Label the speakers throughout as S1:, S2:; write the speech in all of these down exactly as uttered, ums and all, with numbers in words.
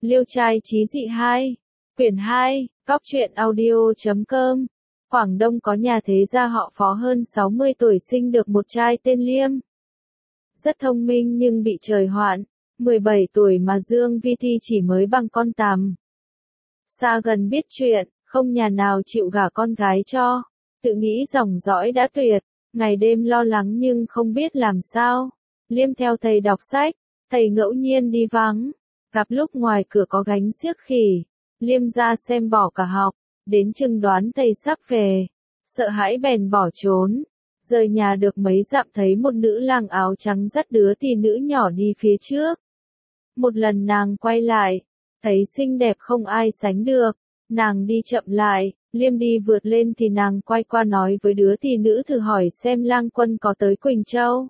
S1: Liêu trai trí dị hai, quyển hai, cóc truyện audio chấm com. Quảng Đông có nhà thế gia họ Phó hơn sáu mươi tuổi sinh được một trai tên Liêm. Rất thông minh nhưng bị trời hoạn, mười bảy tuổi mà Dương Vi Thi chỉ mới bằng con tằm. Xa gần biết chuyện, không nhà nào chịu gả con gái cho, tự nghĩ dòng dõi đã tuyệt, ngày đêm lo lắng nhưng không biết làm sao. Liêm theo thầy đọc sách, thầy ngẫu nhiên đi vắng, gặp lúc ngoài cửa có gánh xiếc khỉ, Liêm ra xem bỏ cả học, đến chừng đoán thầy sắp về, sợ hãi bèn bỏ trốn. Rời nhà được mấy dặm thấy một nữ lang áo trắng dắt đứa tỳ nữ nhỏ đi phía trước. Một lần nàng quay lại, thấy xinh đẹp không ai sánh được, nàng đi chậm lại, Liêm đi vượt lên thì nàng quay qua nói với đứa tỳ nữ thử hỏi xem lang quân có tới Quỳnh Châu,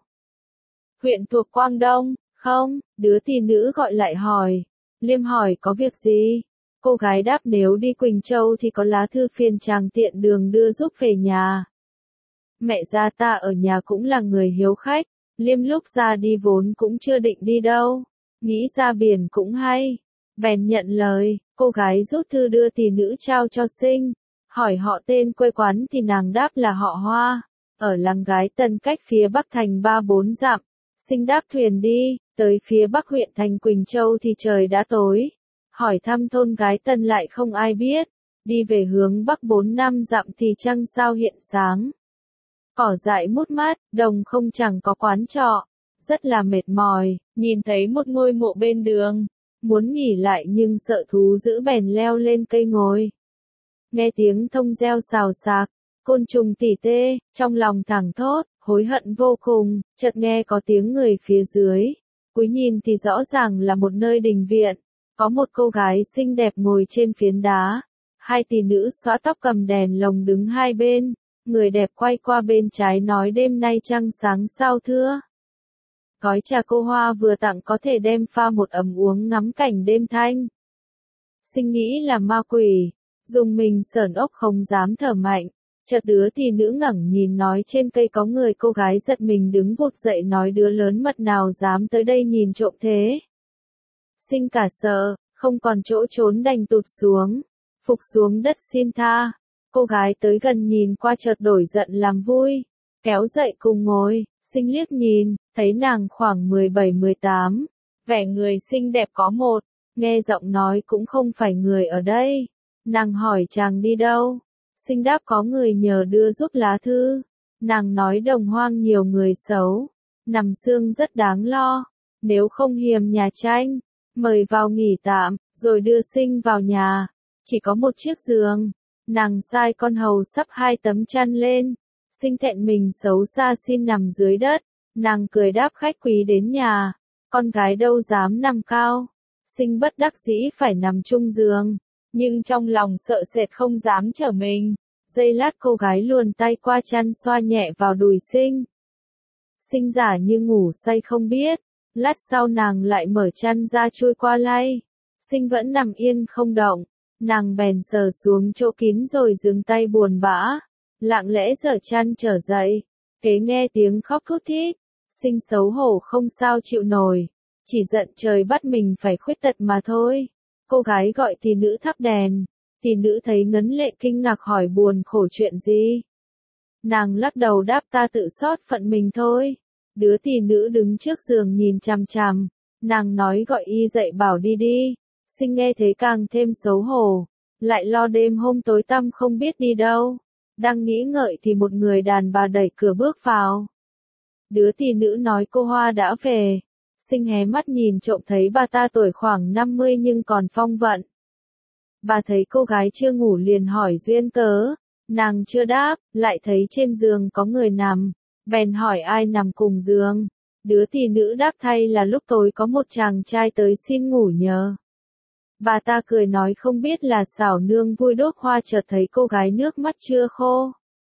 S1: huyện thuộc Quang Đông, không? Đứa tỳ nữ gọi lại hỏi. Liêm hỏi có việc gì? Cô gái đáp nếu đi Quỳnh Châu thì có lá thư phiền chàng tiện đường đưa giúp về nhà. Mẹ gia ta ở nhà cũng là người hiếu khách, Liêm lúc ra đi vốn cũng chưa định đi đâu, nghĩ ra biển cũng hay, bèn nhận lời. Cô gái rút thư đưa tỳ nữ trao cho Sinh, hỏi họ tên quê quán thì nàng đáp là họ Hoa, ở làng Gái Tân cách phía bắc thành ba bốn dặm. Sinh đáp thuyền đi, tới phía bắc huyện thành Quỳnh Châu thì trời đã tối, hỏi thăm thôn Gái Tân lại không ai biết, đi về hướng bắc bốn năm dặm thì trăng sao hiện sáng. Cỏ dại mút mát, đồng không chẳng có quán trọ, rất là mệt mỏi, nhìn thấy một ngôi mộ bên đường, muốn nghỉ lại nhưng sợ thú dữ bèn leo lên cây ngồi. Nghe tiếng thông reo xào xạc, côn trùng tỉ tê, trong lòng thẳng thốt, hối hận vô cùng, chợt nghe có tiếng người phía dưới, cúi nhìn thì rõ ràng là một nơi đình viện, có một cô gái xinh đẹp ngồi trên phiến đá, hai tỳ nữ xõa tóc cầm đèn lồng đứng hai bên. Người đẹp quay qua bên trái nói đêm nay trăng sáng sao thưa. Gói trà cô Hoa vừa tặng có thể đem pha một ấm uống ngắm cảnh đêm thanh. Sinh nghĩ là ma quỷ, dùng mình sởn ốc không dám thở mạnh, chợt đứa tỳ nữ ngẩng nhìn nói trên cây có người. Cô gái giật mình đứng vụt dậy nói đứa lớn mật nào dám tới đây nhìn trộm thế. Sinh cả sợ, không còn chỗ trốn đành tụt xuống, phục xuống đất xin tha. Cô gái tới gần nhìn qua chợt đổi giận làm vui, kéo dậy cùng ngồi. Sinh liếc nhìn, thấy nàng khoảng mười bảy mười tám, vẻ người xinh đẹp có một, nghe giọng nói cũng không phải người ở đây. Nàng hỏi chàng đi đâu? Sinh đáp có người nhờ đưa giúp lá thư. Nàng nói đồng hoang nhiều người xấu, nằm xương rất đáng lo, nếu không hiềm nhà tranh, mời vào nghỉ tạm, rồi đưa Sinh vào nhà. Chỉ có một chiếc giường. Nàng sai con hầu sắp hai tấm chăn lên, Sinh thẹn mình xấu xa xin nằm dưới đất, nàng cười đáp khách quý đến nhà, con gái đâu dám nằm cao. Sinh bất đắc dĩ phải nằm chung giường, nhưng trong lòng sợ sệt không dám trở mình. Giây lát cô gái luồn tay qua chăn xoa nhẹ vào đùi Sinh. Sinh giả như ngủ say không biết, lát sau nàng lại mở chăn ra chui qua lay. Sinh vẫn nằm yên không động. Nàng bèn sờ xuống chỗ kín rồi dừng tay buồn bã, lặng lẽ giở chăn trở dậy, kế nghe tiếng khóc thút thít. Sinh xấu hổ không sao chịu nổi, chỉ giận trời bắt mình phải khuyết tật mà thôi. Cô gái gọi tỳ nữ thắp đèn, tỳ nữ thấy ngấn lệ kinh ngạc hỏi buồn khổ chuyện gì. Nàng lắc đầu đáp ta tự xót phận mình thôi. Đứa tỳ nữ đứng trước giường nhìn chằm chằm, nàng nói gọi y dậy bảo đi đi. Sinh nghe thế càng thêm xấu hổ, lại lo đêm hôm tối tăm không biết đi đâu. Đang nghĩ ngợi thì một người đàn bà đẩy cửa bước vào. Đứa tỳ nữ nói cô Hoa đã về. Sinh hé mắt nhìn trộm thấy bà ta tuổi khoảng năm mươi nhưng còn phong vận. Bà thấy cô gái chưa ngủ liền hỏi duyên cớ, nàng chưa đáp, lại thấy trên giường có người nằm, bèn hỏi ai nằm cùng giường. Đứa tỳ nữ đáp thay là lúc tối có một chàng trai tới xin ngủ nhờ. Bà ta cười nói không biết là xảo nương vui đốt hoa chợt thấy cô gái nước mắt chưa khô.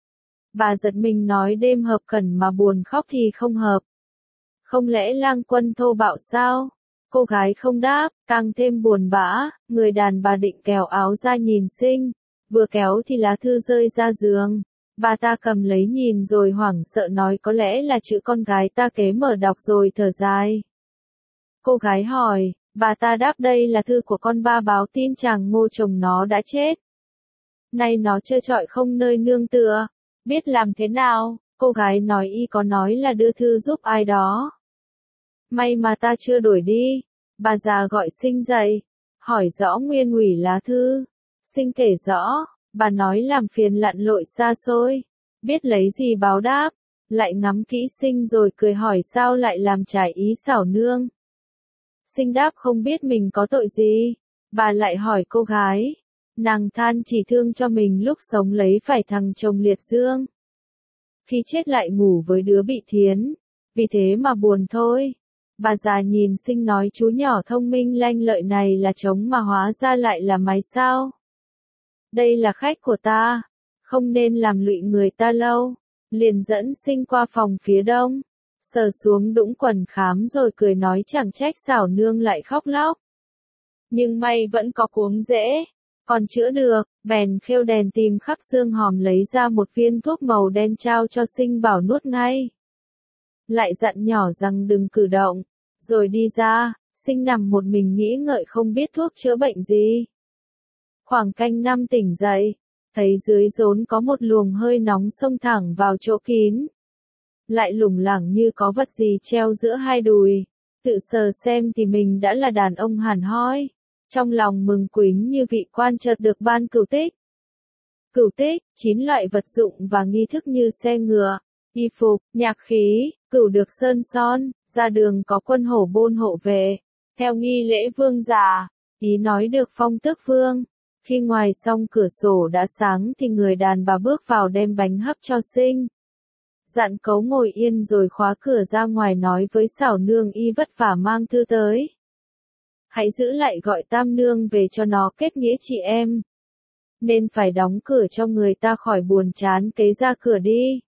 S1: Bà giật mình nói đêm hợp cẩn mà buồn khóc thì không hợp. Không lẽ lang quân thô bạo sao? Cô gái không đáp, càng thêm buồn bã, người đàn bà định kéo áo ra nhìn Sinh, vừa kéo thì lá thư rơi ra giường. Bà ta cầm lấy nhìn rồi hoảng sợ nói có lẽ là chữ con gái ta kế mở đọc rồi thở dài. Cô gái hỏi, Bà ta đáp đây là thư của con ba báo tin chàng Ngô chồng nó đã chết. Nay nó trơ trọi không nơi nương tựa, biết làm thế nào, cô gái nói y có nói là đưa thư giúp ai đó. May mà ta chưa đuổi đi, bà già gọi Sinh dậy, hỏi rõ nguyên ủy lá thư. Sinh kể rõ, bà nói làm phiền lặn lội xa xôi, biết lấy gì báo đáp, lại ngắm kỹ Sinh rồi cười hỏi sao lại làm trái ý xảo nương. Sinh đáp không biết mình có tội gì, bà lại hỏi cô gái, nàng than chỉ thương cho mình lúc sống lấy phải thằng chồng liệt dương. Khi chết lại ngủ với đứa bị thiến, vì thế mà buồn thôi. Bà già nhìn Sinh nói chú nhỏ thông minh lanh lợi này là trống mà hóa ra lại là máy sao. Đây là khách của ta, không nên làm lụy người ta lâu. Liền dẫn Sinh qua phòng phía đông, sờ xuống đũng quần khám rồi cười nói chẳng trách xảo nương lại khóc lóc. Nhưng may vẫn có cuống rễ, còn chữa được, bèn khêu đèn tìm khắp xương hòm lấy ra một viên thuốc màu đen trao cho Sinh bảo nuốt ngay. Lại dặn nhỏ rằng đừng cử động, rồi đi ra, Sinh nằm một mình nghĩ ngợi không biết thuốc chữa bệnh gì. Khoảng canh năm tỉnh dậy, thấy dưới rốn có một luồng hơi nóng xông thẳng vào chỗ kín. Lại lủng lẳng như có vật gì treo giữa hai đùi, tự sờ xem thì mình đã là đàn ông hẳn hoi. Trong lòng mừng quính như vị quan chợt được ban cửu tích. Cửu tích, chín loại vật dụng và nghi thức như xe ngựa, y phục, nhạc khí, cửu được sơn son, ra đường có quân hổ bôn hộ vệ. Theo nghi lễ vương giả, ý nói được phong tước vương. Khi ngoài xong cửa sổ đã sáng thì người đàn bà bước vào đem bánh hấp cho Sinh. Dặn cấu ngồi yên rồi khóa cửa ra ngoài nói với xảo nương y vất vả mang thư tới. Hãy giữ lại gọi tam nương về cho nó kết nghĩa chị em. Nên phải đóng cửa cho người ta khỏi buồn chán kế ra cửa đi.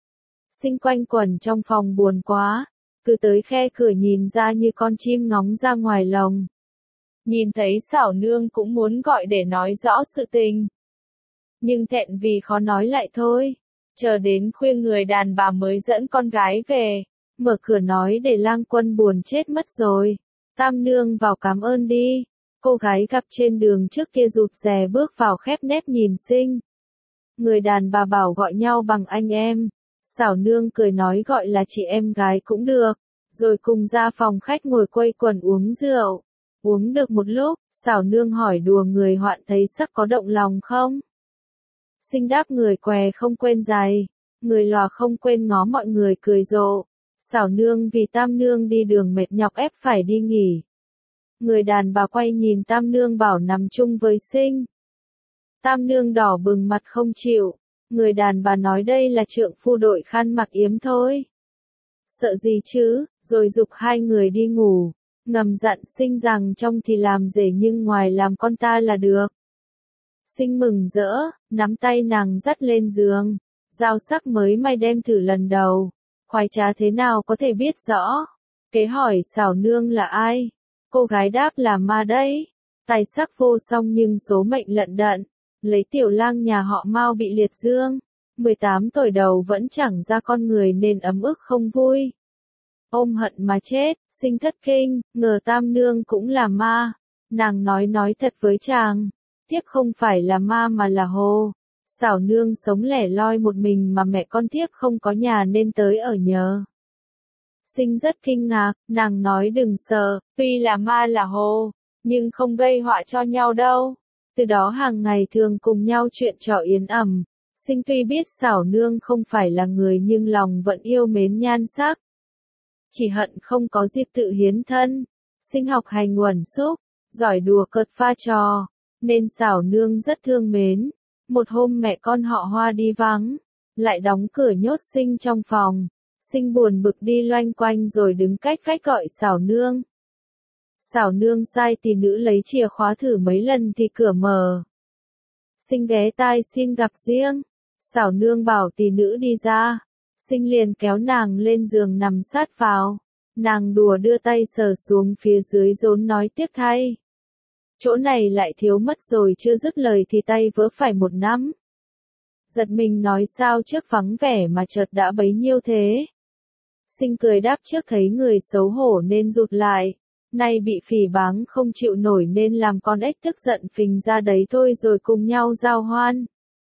S1: Sinh quanh quẩn trong phòng buồn quá, cứ tới khe cửa nhìn ra như con chim ngóng ra ngoài lồng. Nhìn thấy xảo nương cũng muốn gọi để nói rõ sự tình. Nhưng thẹn vì khó nói lại thôi. Chờ đến khuya người đàn bà mới dẫn con gái về. Mở cửa nói để lang quân buồn chết mất rồi. Tam nương vào cảm ơn đi. Cô gái gặp trên đường trước kia rụt rè bước vào khép nép nhìn Sinh. Người đàn bà bảo gọi nhau bằng anh em. Xảo nương cười nói gọi là chị em gái cũng được. Rồi cùng ra phòng khách ngồi quây quần uống rượu. Uống được một lúc, xảo nương hỏi đùa người hoạn thấy sắc có động lòng không? Sinh đáp người què không quên giày, người lòa không quên ngó mọi người cười rộ. Xảo nương vì tam nương đi đường mệt nhọc ép phải đi nghỉ. Người đàn bà quay nhìn tam nương bảo nằm chung với Sinh. Tam nương đỏ bừng mặt không chịu, người đàn bà nói đây là trượng phu đội khăn mặc yếm thôi. Sợ gì chứ, rồi giục hai người đi ngủ. Ngầm dặn Sinh rằng trong thì làm rể nhưng ngoài làm con ta là được. Sinh mừng rỡ, nắm tay nàng dắt lên giường. Dao sắc mới may đem thử lần đầu. Khoái trá thế nào có thể biết rõ. Kế hỏi xảo nương là ai? Cô gái đáp là ma đấy. Tài sắc vô song nhưng số mệnh lận đận. Lấy tiểu lang nhà họ Mao bị liệt dương. mười tám tuổi đầu vẫn chẳng ra con người nên ấm ức không vui. Ôm hận mà chết, Sinh thất kinh, ngờ tam nương cũng là ma. Nàng nói nói thật với chàng. Thiếp không phải là ma mà là hồ. Xảo nương sống lẻ loi một mình mà mẹ con thiếp không có nhà nên tới ở nhờ. Sinh rất kinh ngạc, nàng nói đừng sợ, tuy là ma là hồ, nhưng không gây họa cho nhau đâu. Từ đó hàng ngày thường cùng nhau chuyện trò yến ẩm. Sinh tuy biết xảo nương không phải là người nhưng lòng vẫn yêu mến nhan sắc. Chỉ hận không có dịp tự hiến thân. Sinh học hành uẩn xúc, giỏi đùa cợt pha trò, nên xảo nương rất thương mến. Một hôm mẹ con họ Hoa đi vắng, lại đóng cửa nhốt Sinh trong phòng. Sinh buồn bực đi loanh quanh rồi đứng cách vách gọi xảo nương. Xảo nương sai tỷ nữ lấy chìa khóa thử mấy lần thì cửa mở. Sinh ghé tai xin gặp riêng. Xảo nương bảo tỷ nữ đi ra. Sinh liền kéo nàng lên giường nằm sát vào. Nàng đùa đưa tay sờ xuống phía dưới rốn nói tiếc thay. Chỗ này lại thiếu mất rồi chưa dứt lời thì tay vỡ phải một nắm. Giật mình nói sao trước vắng vẻ mà chợt đã bấy nhiêu thế. Sinh cười đáp trước thấy người xấu hổ nên rụt lại. nay bị phỉ báng không chịu nổi nên làm con ếch tức giận phình ra đấy thôi rồi cùng nhau giao hoan.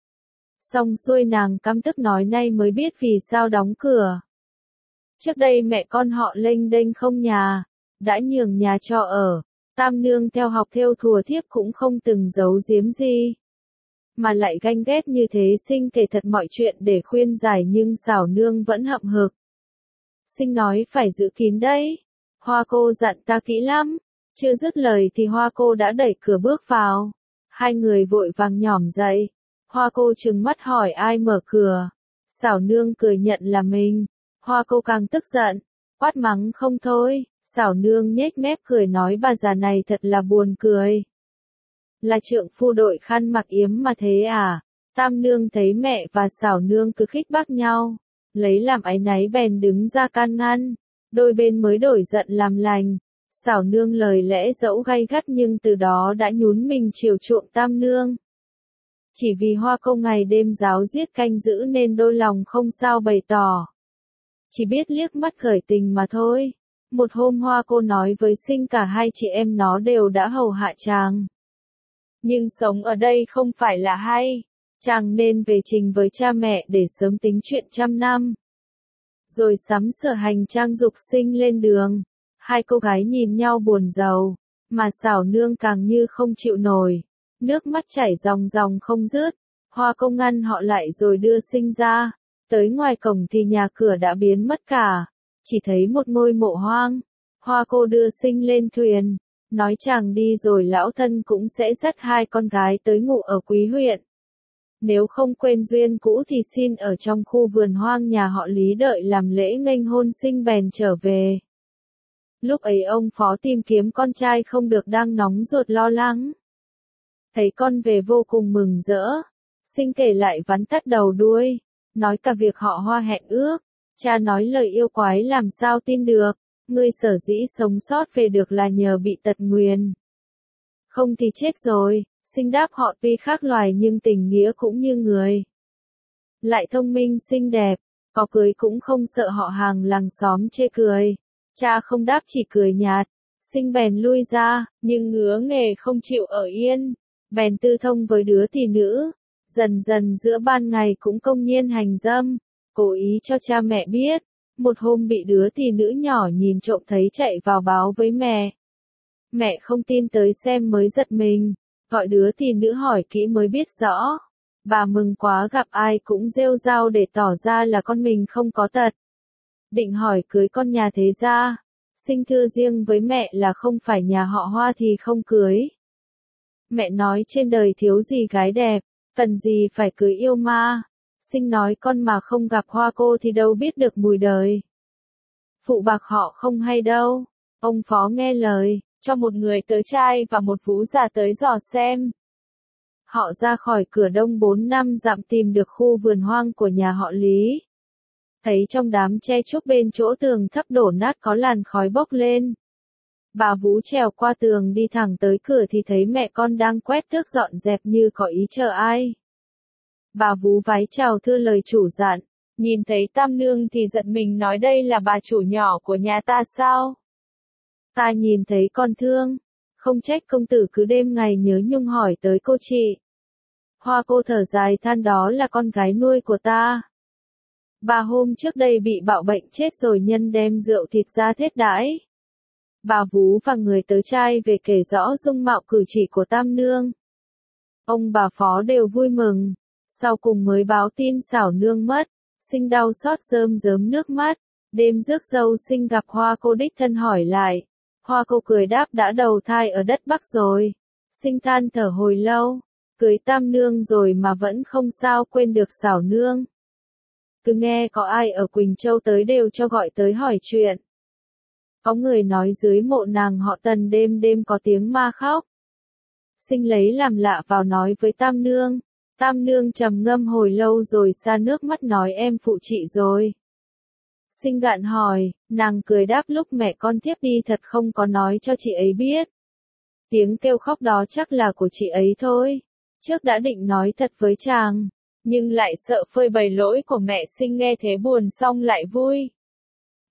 S1: Xong xuôi nàng căm tức nói nay mới biết vì sao đóng cửa. Trước đây mẹ con họ lênh đênh không nhà, đã nhường nhà cho ở, tam nương theo học thêu thùa thiếp cũng không từng giấu giếm gì. Mà lại ganh ghét như thế Sinh kể thật mọi chuyện để khuyên giải nhưng xảo nương vẫn hậm hực. Sinh nói phải giữ kín đấy. Hoa cô dặn ta kỹ lắm. Chưa dứt lời thì hoa cô đã đẩy cửa bước vào. Hai người vội vàng nhỏm dậy. Hoa cô trừng mắt hỏi ai mở cửa. Xảo nương cười nhận là mình. Hoa cô càng tức giận. Quát mắng không thôi. Xảo nương nhếch mép cười nói bà già này thật là buồn cười. Là trượng phu đội khăn mặc yếm mà thế à? Tam nương thấy mẹ và xảo nương cứ khích bác nhau. Lấy làm áy náy bèn đứng ra can ngăn. Đôi bên mới đổi giận làm lành. Xảo nương lời lẽ dẫu gay gắt nhưng từ đó đã nhún mình chiều chuộng tam nương. Chỉ vì hoa cô ngày đêm giáo giết canh giữ nên đôi lòng không sao bày tỏ. Chỉ biết liếc mắt khởi tình mà thôi. Một hôm hoa cô nói với Sinh cả hai chị em nó đều đã hầu hạ chàng. Nhưng sống ở đây không phải là hay. Chàng nên về trình với cha mẹ để sớm tính chuyện trăm năm. Rồi sắm sửa hành trang dục Sinh lên đường. Hai cô gái nhìn nhau buồn rầu. Mà xảo nương càng như không chịu nổi. Nước mắt chảy ròng ròng không dứt. Hoa cô ngăn họ lại rồi đưa Sinh ra. Tới ngoài cổng thì nhà cửa đã biến mất cả. Chỉ thấy một ngôi mộ hoang. Hoa cô đưa Sinh lên thuyền. Nói chàng đi rồi lão thân cũng sẽ dắt hai con gái tới ngụ ở Quý huyện. Nếu không quên duyên cũ thì xin ở trong khu vườn hoang nhà họ Lý đợi làm lễ nghênh hôn Sinh bèn trở về. Lúc ấy ông phó tìm kiếm con trai không được đang nóng ruột lo lắng. Thấy con về vô cùng mừng rỡ. Sinh kể lại vắn tắt đầu đuôi. Nói cả việc họ Hoa hẹn ước. Cha nói lời yêu quái làm sao tin được. Ngươi sở dĩ sống sót về được là nhờ bị tật nguyền. Không thì chết rồi. Sinh đáp họ tuy khác loài nhưng tình nghĩa cũng như người. Lại thông minh xinh đẹp. Có cưới cũng không sợ họ hàng làng xóm chê cười. Cha không đáp chỉ cười nhạt. Sinh bèn lui ra. Nhưng ngứa nghề không chịu ở yên. Bèn tư thông với đứa tỷ nữ. Dần dần giữa ban ngày cũng công nhiên hành dâm. Cố ý cho cha mẹ biết. Một hôm bị đứa tỷ nữ nhỏ nhìn trộm thấy chạy vào báo với mẹ. Mẹ không tin tới xem mới giật mình. Gọi đứa tỷ nữ hỏi kỹ mới biết rõ. Bà mừng quá gặp ai cũng rêu rao để tỏ ra là con mình không có tật. Định hỏi cưới con nhà thế gia. Sinh thưa riêng với mẹ là không phải nhà họ Hoa thì không cưới. Mẹ nói trên đời thiếu gì gái đẹp, cần gì phải cưới yêu ma. Sinh nói con mà không gặp Hoa cô thì đâu biết được mùi đời. Phụ bạc họ không hay đâu. Ông phó nghe lời, cho một người tới trai và một vũ già tới dò xem. Họ ra khỏi cửa đông bốn năm dặm tìm được khu vườn hoang của nhà họ Lý. Thấy trong đám tre trúc bên chỗ tường thấp đổ nát có làn khói bốc lên. Bà Vũ trèo qua tường đi thẳng tới cửa thì thấy mẹ con đang quét tước dọn dẹp như có ý chờ ai. Bà Vũ vái chào thưa lời chủ dặn, nhìn thấy Tam Nương thì giận mình nói đây là bà chủ nhỏ của nhà ta sao? Ta nhìn thấy con thương, không trách công tử cứ đêm ngày nhớ nhung hỏi tới cô chị. Hoa cô thở dài than đó là con gái nuôi của ta. Bà hôm trước đây bị bạo bệnh chết rồi nhân đem rượu thịt ra thết đãi. Bà Vú và người tớ trai về kể rõ dung mạo cử chỉ của Tam Nương. Ông bà Phó đều vui mừng, sau cùng mới báo tin xảo nương mất, Sinh đau xót rơm rớm nước mắt. Đêm rước dâu Sinh gặp Hoa cô đích thân hỏi lại. Hoa cô cười đáp đã đầu thai ở đất Bắc rồi. Sinh than thở hồi lâu, cưới Tam Nương rồi mà vẫn không sao quên được xảo nương. Cứ nghe có ai ở Quỳnh Châu tới đều cho gọi tới hỏi chuyện. Có người nói dưới mộ nàng họ Tần đêm đêm có tiếng ma khóc. Sinh lấy làm lạ vào nói với Tam Nương. Tam Nương trầm ngâm hồi lâu rồi xa nước mắt nói em phụ chị rồi. Sinh gạn hỏi, nàng cười đáp lúc mẹ con thiếp đi thật không có nói cho chị ấy biết. Tiếng kêu khóc đó chắc là của chị ấy thôi. Trước đã định nói thật với chàng, nhưng lại sợ phơi bày lỗi của mẹ Sinh nghe thế buồn xong lại vui.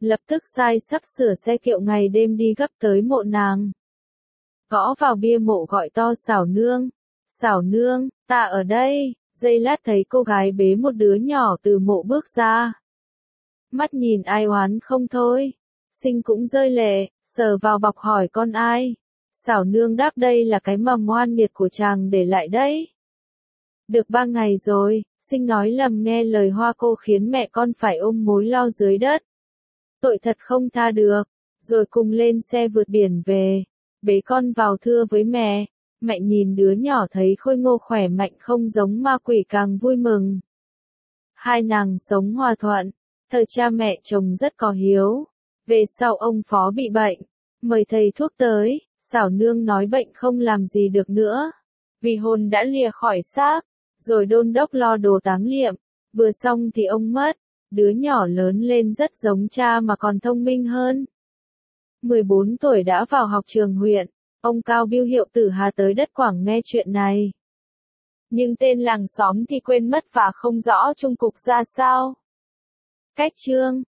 S1: lập tức sai sắp sửa xe kiệu ngày đêm đi gấp tới mộ nàng. Gõ vào bia mộ gọi to Xảo nương, Xảo nương, ta ở đây, giây lát thấy cô gái bế một đứa nhỏ từ mộ bước ra. Mắt nhìn ai oán không thôi, Sinh cũng rơi lệ, sờ vào bọc hỏi con ai. Xảo nương đáp đây là cái mầm oan nghiệt của chàng để lại đấy. Được ba ngày rồi, Sinh nói lầm nghe lời Hoa cô khiến mẹ con phải ôm mối lo dưới đất. Tội thật không tha được, rồi cùng lên xe vượt biển về, bế con vào thưa với mẹ. Mẹ nhìn đứa nhỏ thấy khôi ngô khỏe mạnh không giống ma quỷ càng vui mừng. Hai nàng sống hòa thuận, thời cha mẹ chồng rất có hiếu. Về sau ông Phó bị bệnh, mời thầy thuốc tới, Xảo nương nói bệnh không làm gì được nữa, vì hồn đã lìa khỏi xác, rồi đôn đốc lo đồ táng liệm. Vừa xong thì ông mất, đứa nhỏ lớn lên rất giống cha mà còn thông minh hơn. mười bốn tuổi đã vào học trường huyện, ông Cao Biêu hiệu tử Hà tới đất Quảng nghe chuyện này. Nhưng tên làng xóm thì quên mất và không rõ chung cục ra sao. Cách chương